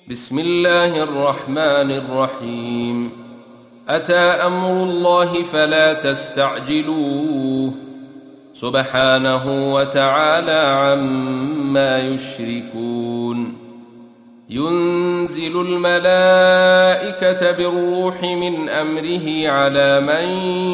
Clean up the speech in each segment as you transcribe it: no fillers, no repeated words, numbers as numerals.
بسم الله الرحمن الرحيم. أتى أمر الله فلا تستعجلوه سبحانه وتعالى عما يشركون. ينزل الملائكة بالروح من أمره على من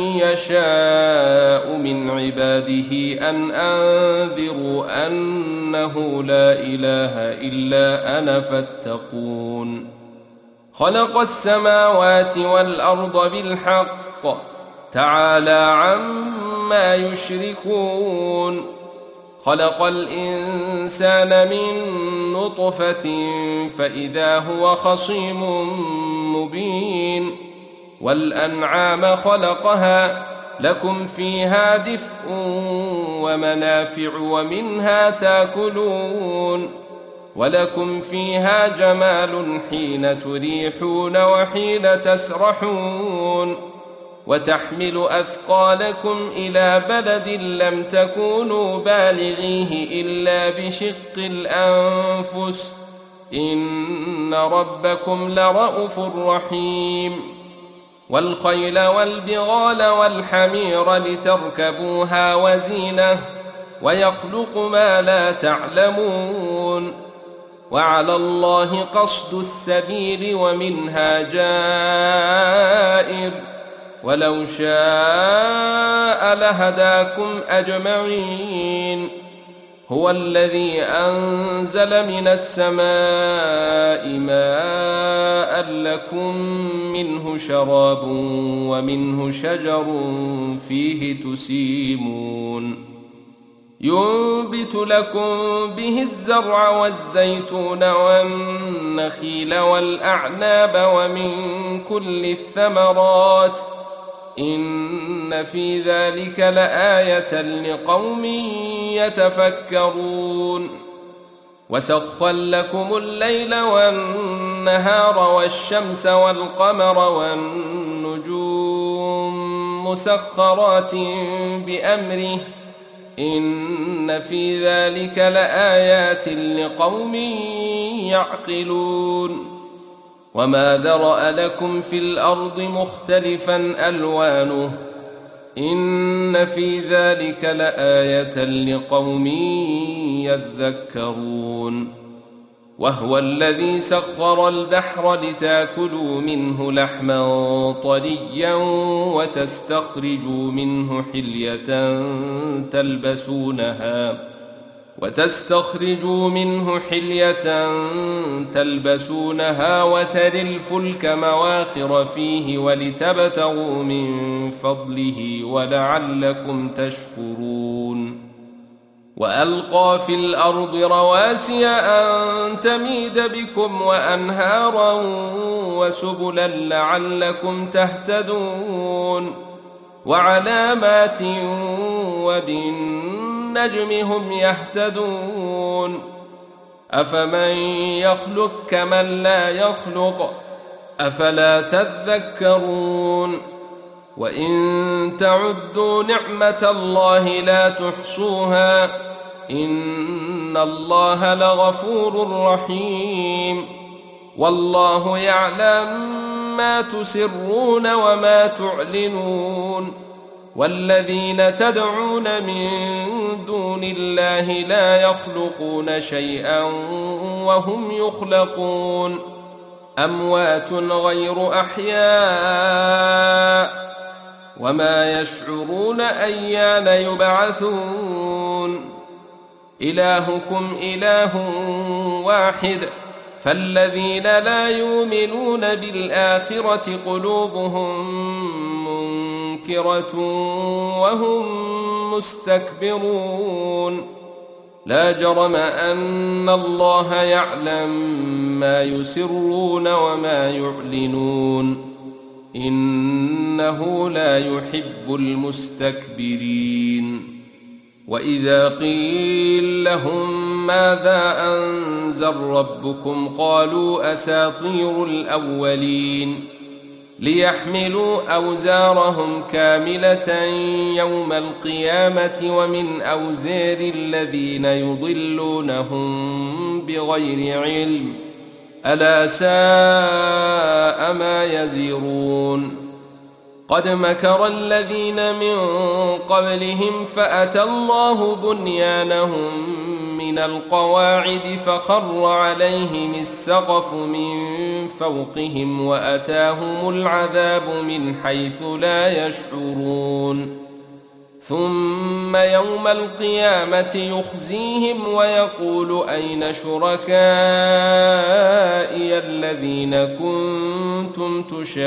يشاء من عباده أن أنذروا أنه لا إله إلا أنا فاتقون. خلق السماوات والأرض بالحق تعالى عما يشركون. خلق الإنسان من نطفة فإذا هو خصيم مبين. والأنعام خلقها لكم فيها دفء ومنافع ومنها تاكلون. ولكم فيها جمال حين تريحون وحين تسرحون. وتحمل أثقالكم إلى بلد لم تكونوا بالغيه إلا بشق الأنفس إن ربكم لرءوف رحيم. والخيل والبغال والحمير لتركبوها وزينة ويخلق ما لا تعلمون. وعلى الله قصد السبيل ومنها جائر ولو شاء لهداكم أجمعين. هو الذي أنزل من السماء ماء لكم منه شراب ومنه شجر فيه تسيمون. ينبت لكم به الزرع والزيتون والنخيل والأعناب ومن كل الثمرات إن في ذلك لآية لقوم يتفكرون. وسخر لكم الليل والنهار والشمس والقمر والنجوم مسخرات بأمره إن في ذلك لآيات لقوم يعقلون. وما ذرأ لكم في الأرض مختلفا ألوانه إن في ذلك لآية لقوم يذكرون. وهو الذي سخر البحر لتاكلوا منه لحما طريا وتستخرجوا منه حلية تلبسونها وتري الفلك مواخر فيه ولتبتغوا من فضله ولعلكم تشكرون. وألقى في الأرض رواسي أن تميد بكم وأنهارا وسبلا لعلكم تهتدون. وعلامات وبالنجم هم يهتدون. أفمن يخلق كمن لا يخلق أفلا تذكرون. وإن تعدوا نعمة الله لا تحصوها إن الله لغفور رحيم. والله يعلم ما تسرون وما تعلنون. والذين تدعون من دون الله لا يخلقون شيئا وهم يخلقون. أموات غير أحياء وما يشعرون أيان يبعثون. إلهكم إله واحد فالذين لا يؤمنون بالآخرة قلوبهم منكرة وهم مستكبرون. لا جرم أن الله يعلم ما يسرون وما يعلنون إنه لا يحب المستكبرين. وإذا قيل لهم ماذا أنزل ربكم قالوا أساطير الأولين ليحملوا أوزارهم كاملة يوم القيامة ومن أوزار الذين يضلونهم بغير علم ألا ساء ما يزرون قد مكر الذين من قبلهم فأتى الله بنيانهم من القواعد فخر عليهم السقف من فوقهم وأتاهم العذاب من حيث لا يشعرون ثم يوم القيامة يخزيهم ويقول أين شركائي الذين كنتم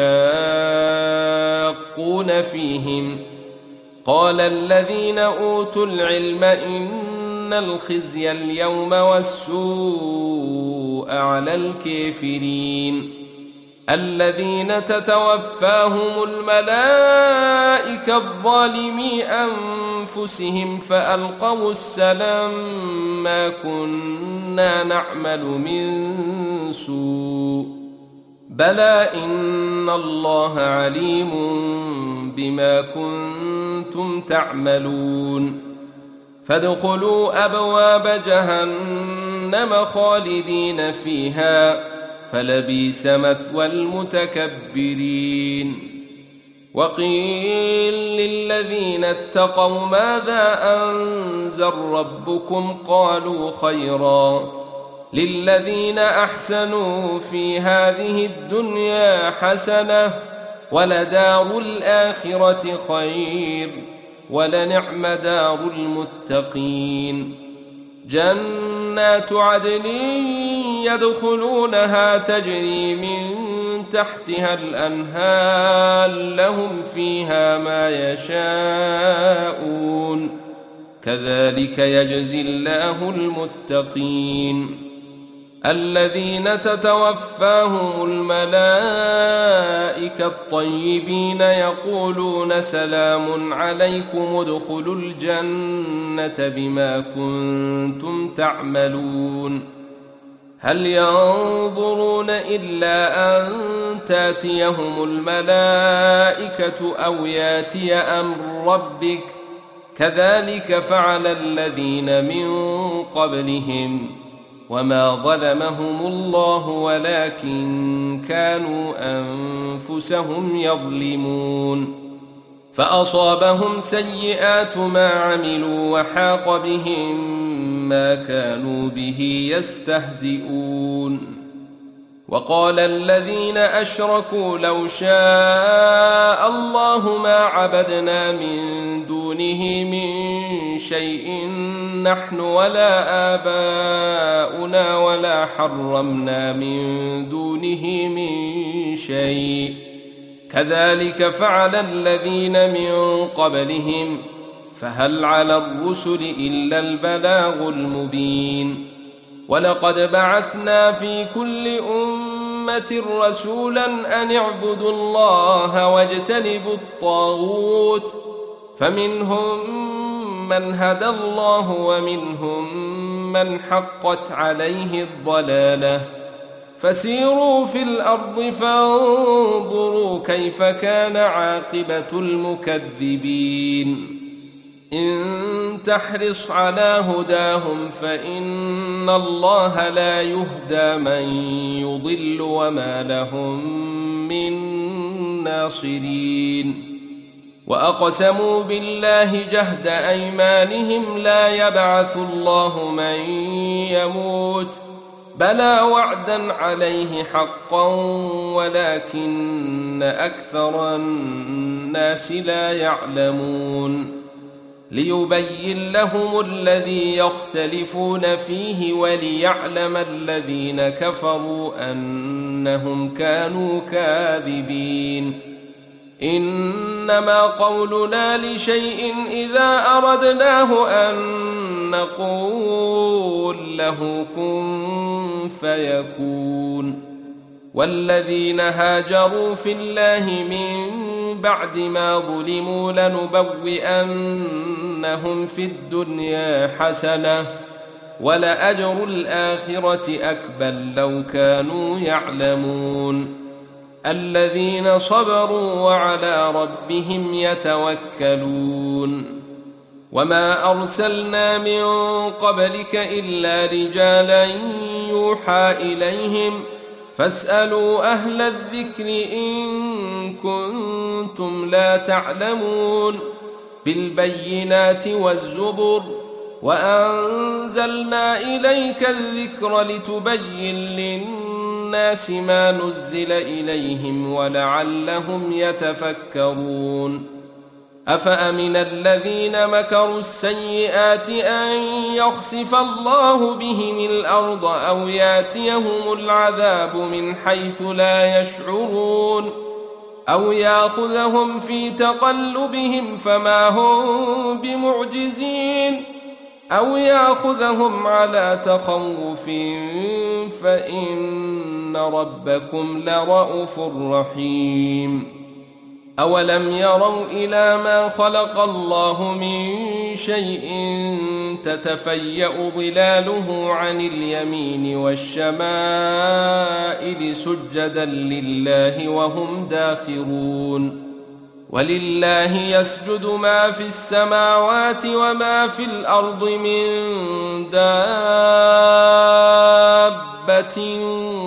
تشاقون فيهم قال الذين أوتوا العلم إن الخزي اليوم والسوء على الكافرين الذين تتوفاهم الملائكة الظالمي أنفسهم فألقوا السلام ما كنا نعمل من سوء بلى إن الله عليم بما كنتم تعملون فادخلوا أبواب جهنم خالدين فيها فلبئس مثوى المتكبرين وقيل للذين اتقوا ماذا أنزل ربكم قالوا خيرا للذين أحسنوا في هذه الدنيا حسنة ولدار الآخرة خير ولنعم دار المتقين جنات عدن يدخلونها تجري من تحتها الأنهار لهم فيها ما يشاءون كذلك يجزي الله المتقين الذين تتوفاهم الملائكة الطيبين يقولون سلام عليكم ادخلوا الجنة بما كنتم تعملون هل ينظرون إلا أن تاتيهم الملائكة أو ياتي أمر ربك كذلك فعل الذين من قبلهم وما ظلمهم الله ولكن كانوا أنفسهم يظلمون فأصابهم سيئات ما عملوا وحاق بهم ما كانوا به يستهزئون وقال الذين أشركوا لو شاء الله ما عبدنا من دونه من شيء نحن ولا آباؤنا ولا حرمنا من دونه من شيء كذلك فعل الذين من قبلهم فهل على الرسل إلا البلاغ المبين ولقد بعثنا في كل أمة رسولا أن اعبدوا الله واجتنبوا الطاغوت فمنهم من هدى الله ومنهم من حقت عليه الضلالة فسيروا في الأرض فانظروا كيف كان عاقبة المكذبين إن تحرص على هداهم فإن الله لا يهدى من يضل وما لهم من ناصرين وأقسموا بالله جهد أيمانهم لا يبعث الله من يموت بلى وعدا عليه حقا ولكن أكثر الناس لا يعلمون ليبين لهم الذي يختلفون فيه وليعلم الذين كفروا أنهم كانوا كاذبين إنما قولنا لشيء إذا أردناه أن نقول له كن فيكون والذين هاجروا في الله من بعد ما ظلموا لنبوئنهم في الدنيا حسنة ولأجر الآخرة أكبر لو كانوا يعلمون الذين صبروا وعلى ربهم يتوكلون وما أرسلنا من قبلك إلا رجالا يوحى إليهم فاسألوا أهل الذكر إن كنتم لا تعلمون بالبينات والزبر وأنزلنا إليك الذكر لتبين للناس ما نزل إليهم ولعلهم يتفكرون أفأمن الذين مكروا السيئات أن يخسف الله بهم الأرض أو ياتيهم العذاب من حيث لا يشعرون أو يأخذهم في تقلبهم فما هم بمعجزين أو يأخذهم على تخوف فإن ربكم لرءوف رحيم أولم يروا إلى ما خلق الله من شيء تتفيأ ظلاله عن اليمين والشمائل سجدا لله وهم داخرون ولله يسجد ما في السماوات وما في الأرض من دابة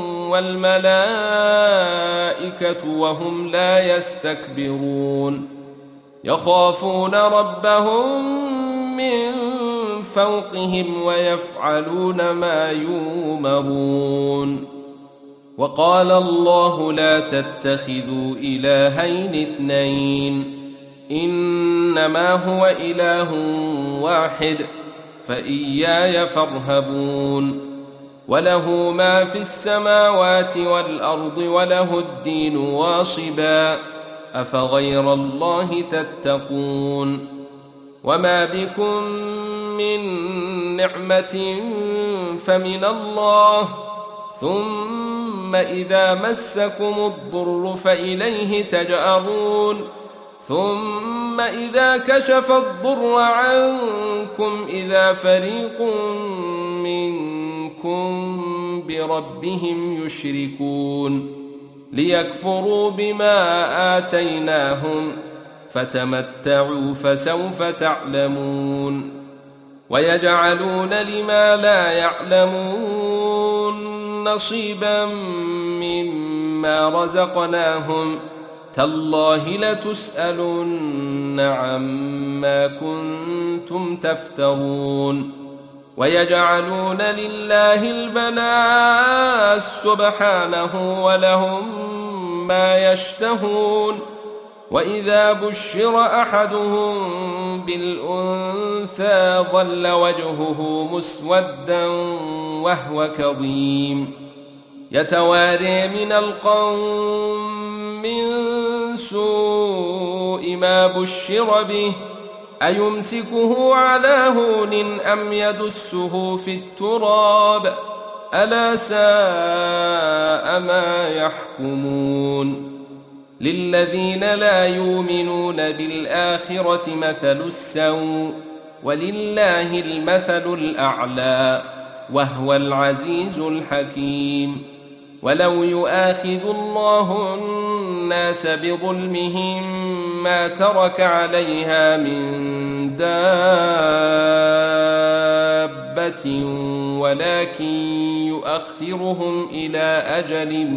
والملائكة وهم لا يستكبرون يخافون ربهم من فوقهم ويفعلون ما يؤمرون وقال الله لا تتخذوا إلهين اثنين إنما هو إله واحد فإياي فارهبون وله ما في السماوات والأرض وله الدين واصبا أفغير الله تتقون وما بكم من نعمة فمن الله ثم إذا مسكم الضر فإليه تجأرون ثم إذا كشف الضر عنكم إذا فريق منكم بربهم يشركون ليكفروا بما آتيناهم فتمتعوا فسوف تعلمون ويجعلون لما لا يعلمون نصيبا مما رزقناهم تالله لتسألن عما كنتم تفترون ويجعلون لله البنات سبحانه ولهم ما يشتهون وإذا بشر أحدهم بالأنثى ظل وجهه مسودا وهو كظيم يتواري من القوم من سوء ما بشر به أيمسكه على هون أم يدسه في التراب ألا ساء ما يحكمون للذين لا يؤمنون بالآخرة مثل السوء ولله المثل الأعلى وهو العزيز الحكيم ولو يؤاخذ الله الناس بظلمهم ما ترك عليها من دابة ولكن يؤخرهم إلى أجل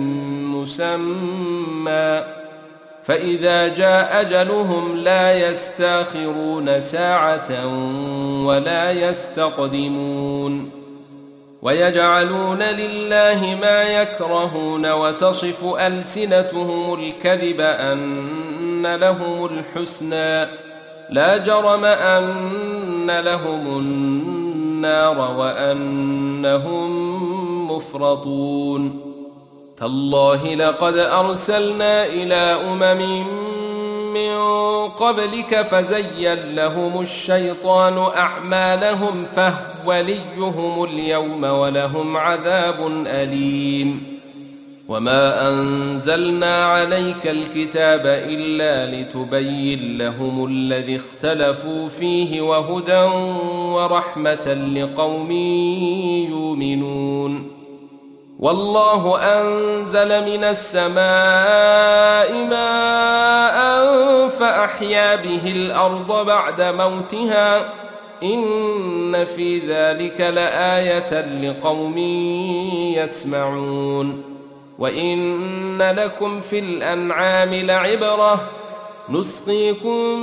مسمى فإذا جاء أجلهم لا يستاخرون ساعة ولا يستقدمون ويجعلون لله ما يكرهون وتصف ألسنتهم الكذب أن لهم الحسنى لا جرم أن لهم النار وأنهم مفرطون تالله لقد أرسلنا إلى أمم من قبلك فزين لهم الشيطان أعمالهم فهو وليهم اليوم ولهم عذاب أليم وما أنزلنا عليك الكتاب إلا لتبين لهم الذي اختلفوا فيه وهدى ورحمة لقوم يؤمنون والله أنزل من السماء ماء فأحيا به الأرض بعد موتها إن في ذلك لآية لقوم يسمعون وإن لكم في الأنعام لعبرة نسقيكم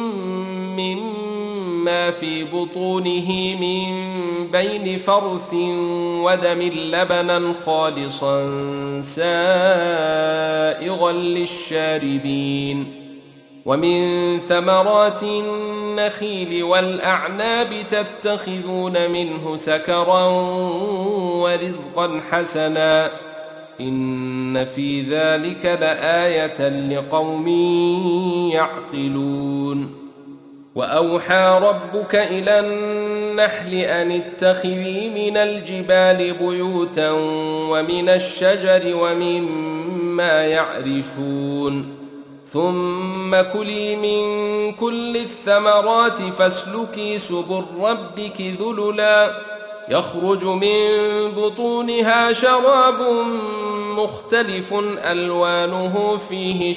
مما في بطونه من بين فرث ودم لبنا خالصا سائغا للشاربين ومن ثمرات النخيل والأعناب تتخذون منه سكرا ورزقا حسنا إن في ذلك لآية لقوم يعقلون وأوحى ربك إلى النحل أن اتخذي من الجبال بيوتا ومن الشجر ومما يعرشون ثم كلي من كل الثمرات فاسلكي سبل ربك ذللا يخرج من بطونها شراب مختلف ألوانه فيه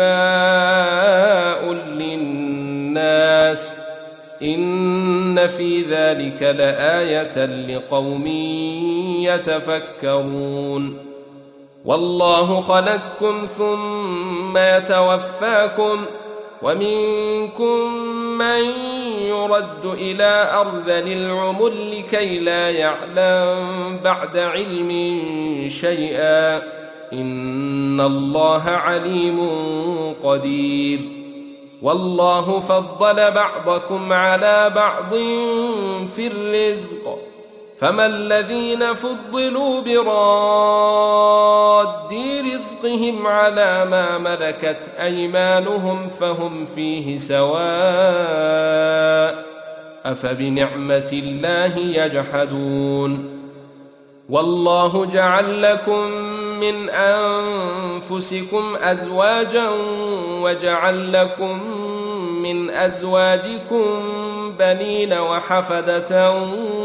شفاء للناس إن في ذلك لآية لقوم يتفكرون والله خلقكم ثم يتوفاكم ومنكم من يرد إلى أرذل العمر لكي لا يعلم بعد علم شيئا إن الله عليم قدير والله فضل بعضكم على بعض في الرزق فما الذين فضلوا براد رزقهم على ما ملكت أيمانهم فهم فيه سواء أفبنعمة الله يجحدون والله جعل لكم من أنفسكم أزواجا وجعل لكم من أزواجكم بنين وحفدة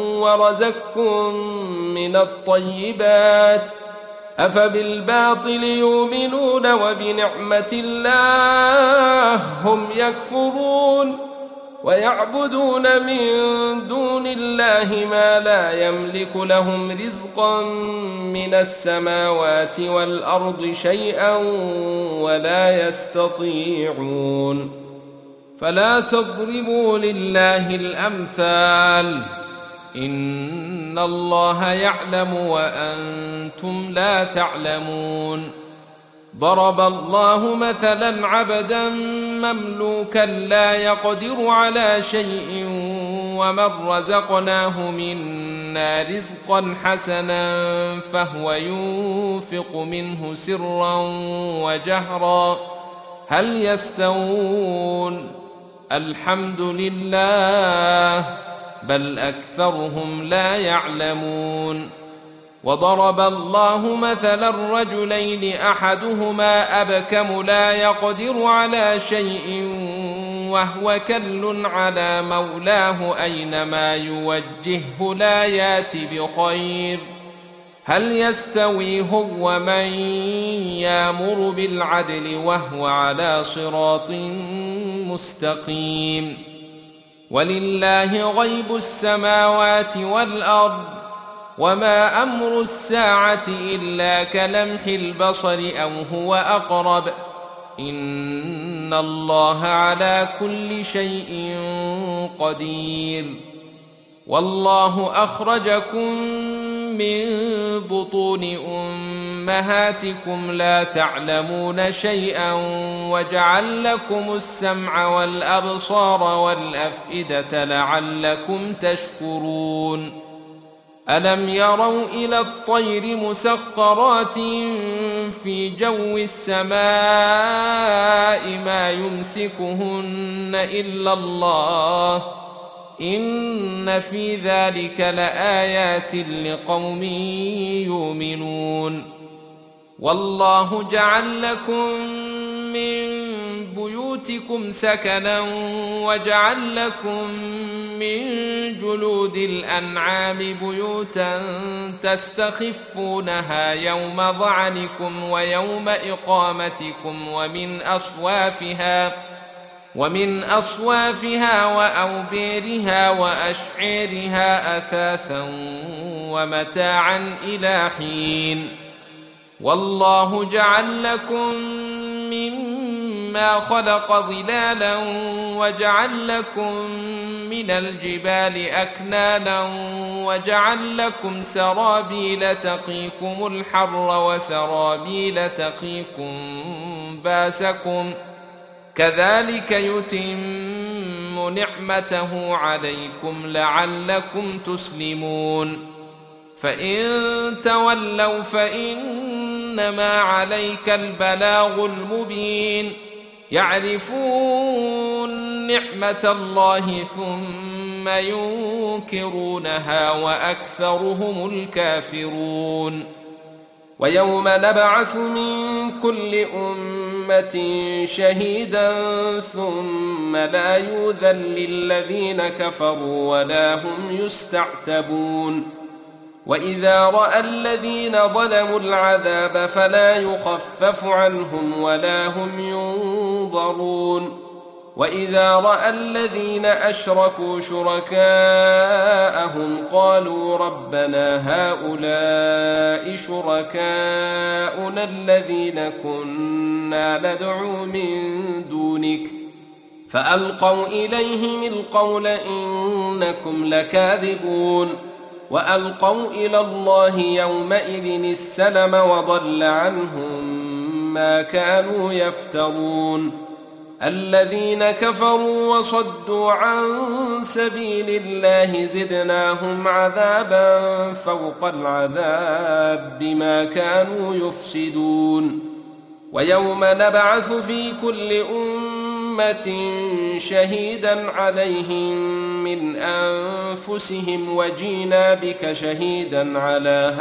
ورزقكم من الطيبات أفبالباطل يؤمنون وبنعمة الله هم يكفرون ويعبدون من دون الله ما لا يملك لهم رزقا من السماوات والأرض شيئا ولا يستطيعون فلا تضربوا لله الأمثال إن الله يعلم وأنتم لا تعلمون ضرب الله مثلا عبدا مملوكا لا يقدر على شيء ومن رزقناه منا رزقا حسنا فهو ينفق منه سرا وجهرا هل يستوون الحمد لله بل أكثرهم لا يعلمون وضرب الله مثلا الرجلين أحدهما أبكم لا يقدر على شيء وهو كل على مولاه أينما يوجهه لا يات بخير هل يستوي هو من يأمر بالعدل وهو على صراط مستقيم ولله غيب السماوات والأرض وما أمر الساعة إلا كلمح البصر أو هو أقرب إن الله على كل شيء قدير والله أخرجكم من بطون أمهاتكم لا تعلمون شيئا وجعل لكم السمع والأبصار والأفئدة لعلكم تشكرون ألم يروا إلى الطير مسخرات في جو السماء ما يمسكهن إلا الله إن في ذلك لآيات لقوم يؤمنون والله جعل لكم من بيوتكم سكنا وجعل لكم من جلود الأنعام بيوتا تستخفونها يوم ظعنكم ويوم إقامتكم ومن أصوافها وأوبيرها وأشعيرها أثاثا ومتاعا إلى حين والله جعل لكم مما خلق ظلالا وجعل لكم من الجبال أكنانا وجعل لكم سرابيل تقيكم الحر وسرابيل تقيكم باسكم كذلك يتم نعمته عليكم لعلكم تسلمون فإن تولوا فإنما عليك البلاغ المبين يعرفون نعمة الله ثم ينكرونها وأكثرهم الكافرون ويوم نبعث من كل أمة شهيدا ثم لا يؤذن للذين كفروا ولا هم يستعتبون وإذا رأى الذين ظلموا العذاب فلا يخفف عنهم ولا هم ينظرون وإذا رأى الذين أشركوا شركاءهم قالوا ربنا هؤلاء شركاؤنا الذين كنا ندعو من دونك فألقوا إليهم القول إنكم لكاذبون وألقوا إلى الله يومئذ السلم وضل عنهم ما كانوا يفترون الذين كفروا وصدوا عن سبيل الله زدناهم عذابا فوق العذاب بما كانوا يفسدون ويوم نبعث في كل أمة شهيدا عليهم من أنفسهم وجينا بك شهيدا على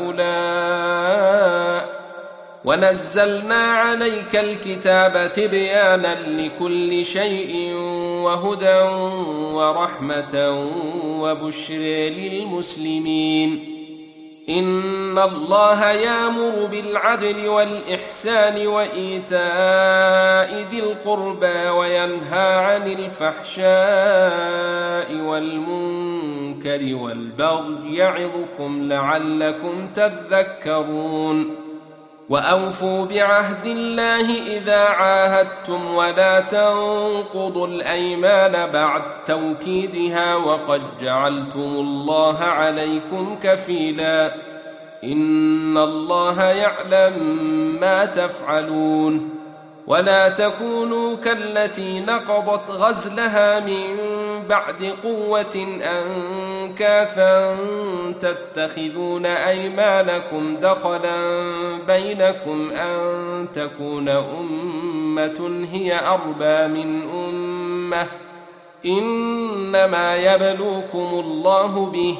هؤلاء ونزلنا عليك الكتاب تبيانا لكل شيء وهدى ورحمة وبشر للمسلمين إن الله يأمر بالعدل والإحسان وإيتاء ذي القربى وينهى عن الفحشاء والمنكر والبغي يعظكم لعلكم تذكرون وأوفوا بعهد الله إذا عاهدتم ولا تنقضوا الأيمان بعد توكيدها وقد جعلتم الله عليكم كفيلا إن الله يعلم ما تفعلون ولا تكونوا كالتي نقضت غزلها من بعد قوة أنكاثا تتخذون أيمانكم دخلا بينكم أن تكون أمة هي أربى من أمة إنما يبلوكم الله به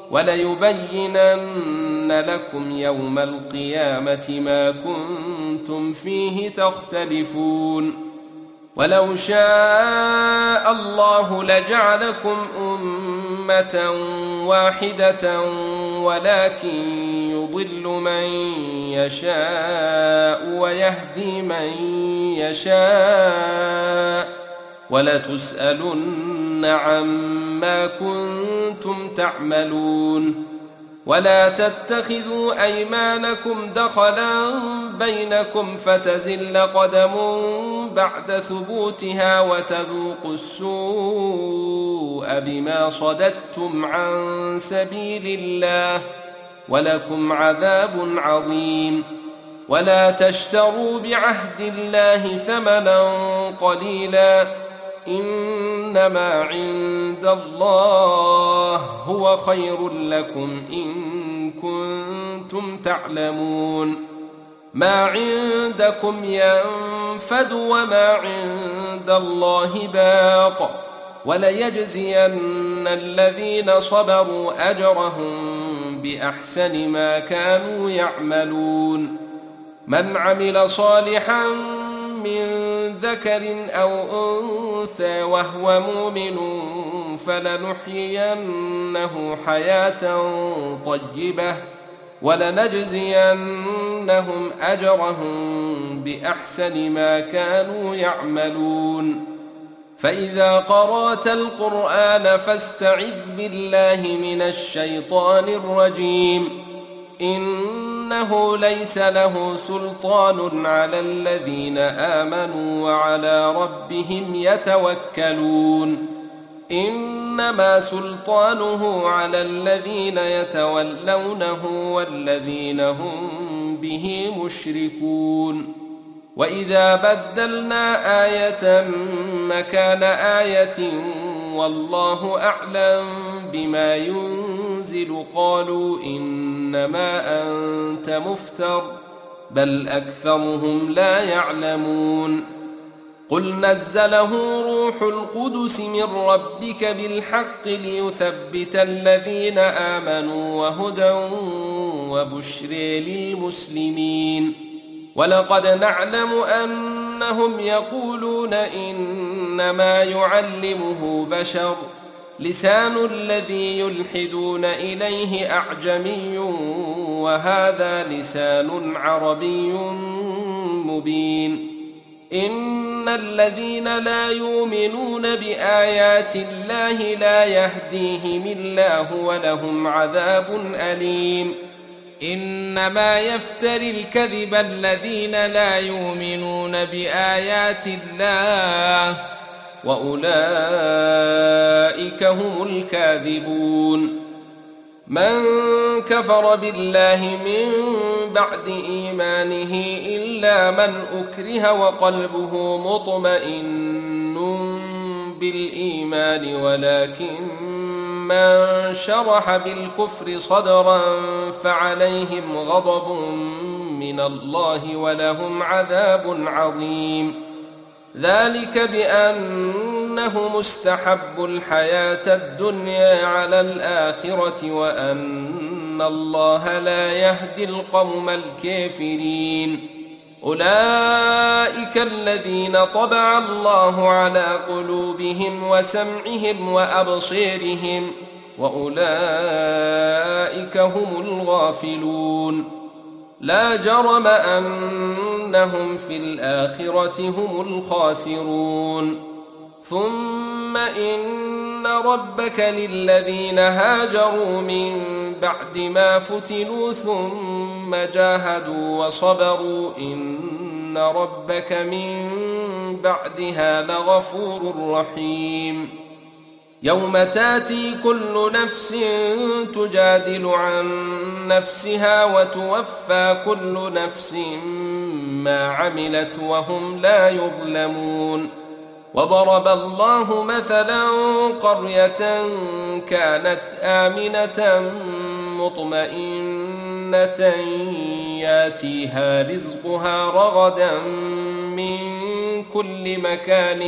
وليبينن لكم يوم القيامة ما كنتم فيه تختلفون ولو شاء الله لجعلكم أمة واحدة ولكن يضل من يشاء ويهدي من يشاء ولتسألن عما كنتم تعملون ولا تتخذوا أيمانكم دخلا بينكم فتزل قدم بعد ثبوتها وتذوقوا السوء بما صددتم عن سبيل الله ولكم عذاب عظيم ولا تشتروا بعهد الله ثمنا قليلا إنما عند الله هو خير لكم إن كنتم تعلمون ما عندكم ينفد وما عند الله باق وليجزين الذين صبروا أجرهم بأحسن ما كانوا يعملون من عمل صالحا من ذكر أو أنثى وهو مؤمن فلنحيينه حياة طيبة ولنجزينهم أجرهم بأحسن ما كانوا يعملون فإذا قرأت القرآن فاستعذ بالله من الشيطان الرجيم إنه ليس له سلطان على الذين آمنوا وعلى ربهم يتوكلون إنما سلطانه على الذين يتولونه والذين هم به مشركون وإذا بدلنا آية مكان آية والله أعلم بما ينزل قالوا إنما أنت مفتر بل أكثرهم لا يعلمون قل نزله روح القدس من ربك بالحق ليثبت الذين آمنوا وهدى وبشر للمسلمين ولقد نعلم أنهم يقولون إنما يعلمه بشر لسان الذي يلحدون إليه أعجمي وهذا لسان عربي مبين إن الذين لا يؤمنون بآيات الله لا يهديهم الله ولهم عذاب أليم إنما يفتري الكذب الذين لا يؤمنون بآيات الله وأولئك هم الكاذبون من كفر بالله من بعد إيمانه إلا من أكره وقلبه مطمئن بالإيمان ولكن من شرح بالكفر صدرا فعليهم غضب من الله ولهم عذاب عظيم ذلك بأنه مستحب الحياة الدنيا على الآخرة وأن الله لا يهدي القوم الكافرين أولئك الذين طبع الله على قلوبهم وسمعهم وأبصيرهم وأولئك هم الغافلون لا جرم أنهم في الآخرة هم الخاسرون ثم إن ربك للذين هاجروا من بعد ما فتنوا ثم جاهدوا وصبروا إن ربك من بعدها لغفور رحيم يوم تاتي كل نفس تجادل عن نفسها وتوفى كل نفس ما عملت وهم لا يظلمون وضرب الله مثلا قرية كانت آمنة مطمئنة ياتيها رزقها رغدا من كل مكان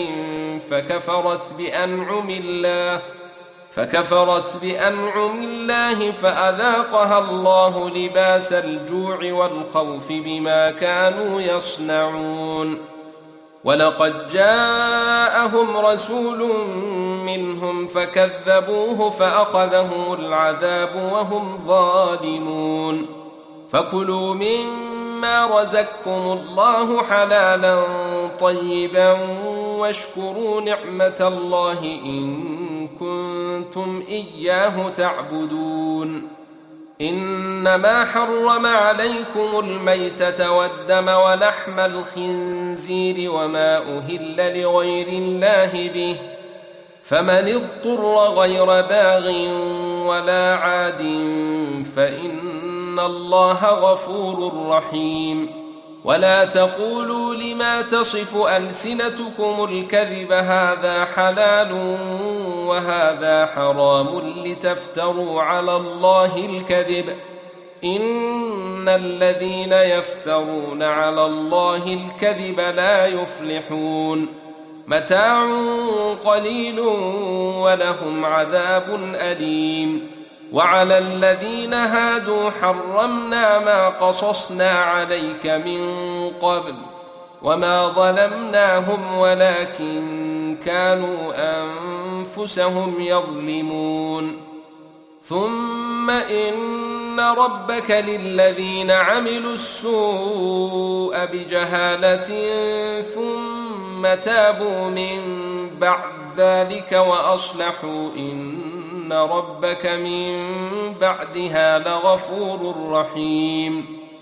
فكفرت بأنعم الله فأذاقها الله لباس الجوع والخوف بما كانوا يصنعون ولقد جاءهم رسول منهم فكذبوه فأخذهم العذاب وهم ظالمون فكلوا مما رزقكم الله حلالا طيبا واشكروا نعمة الله إن كنتم إياه تعبدون إنما حرم عليكم الميتة والدم ولحم الخنزير وما أهل لغير الله به فمن اضطر غير باغ ولا عاد فإن الله غفور رحيم ولا تقولوا لما تصف ألسنتكم الكذب هذا حلال وهذا حرام لتفتروا على الله الكذب إن الذين يفترون على الله الكذب لا يفلحون متاع قليل ولهم عذاب أليم وعلى الذين هادوا حرمنا ما قصصنا عليك من قبل وما ظلمناهم ولكن كانوا أنفسهم يظلمون ثم إن ربك للذين عملوا السوء بجهالة ثم تابوا من بعد ذلك وأصلحوا إن ربك من بعدها لغفور رحيم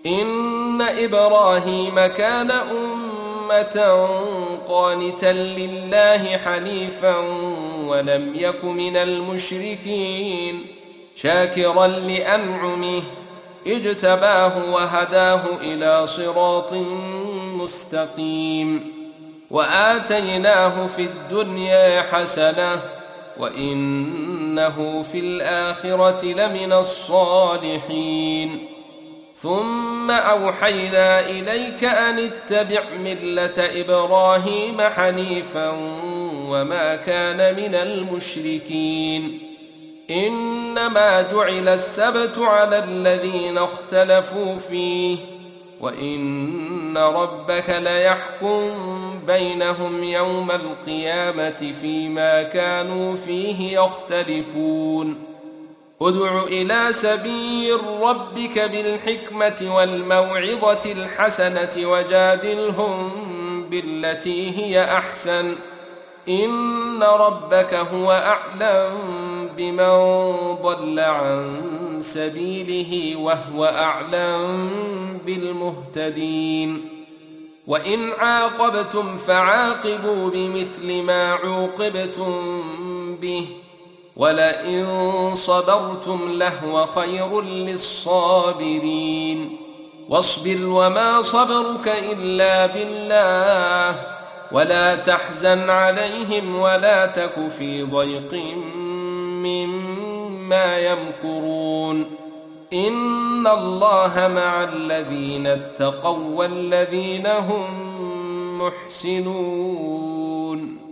إن إبراهيم كان أمة قانتا لله حنيفا ولم يك من المشركين شاكرا لأنعمه اجتباه وهداه إلى صراط مستقيم وآتيناه في الدنيا حسنة وإنه في الآخرة لمن الصالحين ثم أوحينا إليك أن اتبع ملة إبراهيم حنيفا وما كان من المشركين إنما جعل السبت على الذين اختلفوا فيه وإن ربك ليحكم بينهم يوم القيامة فيما كانوا فيه يختلفون ادع إلى سبيل ربك بالحكمة والموعظة الحسنة وجادلهم بالتي هي أحسن إن ربك هو أعلم بمن ضل عن سبيله وهو أعلم بالمهتدين وإن عاقبتم فعاقبوا بمثل ما عوقبتم به ولئن صبرتم لهو خير للصابرين واصبر وما صبرك إلا بالله ولا تحزن عليهم ولا تك في ضيق مما يمكرون إن الله مع الذين اتقوا والذين هم محسنون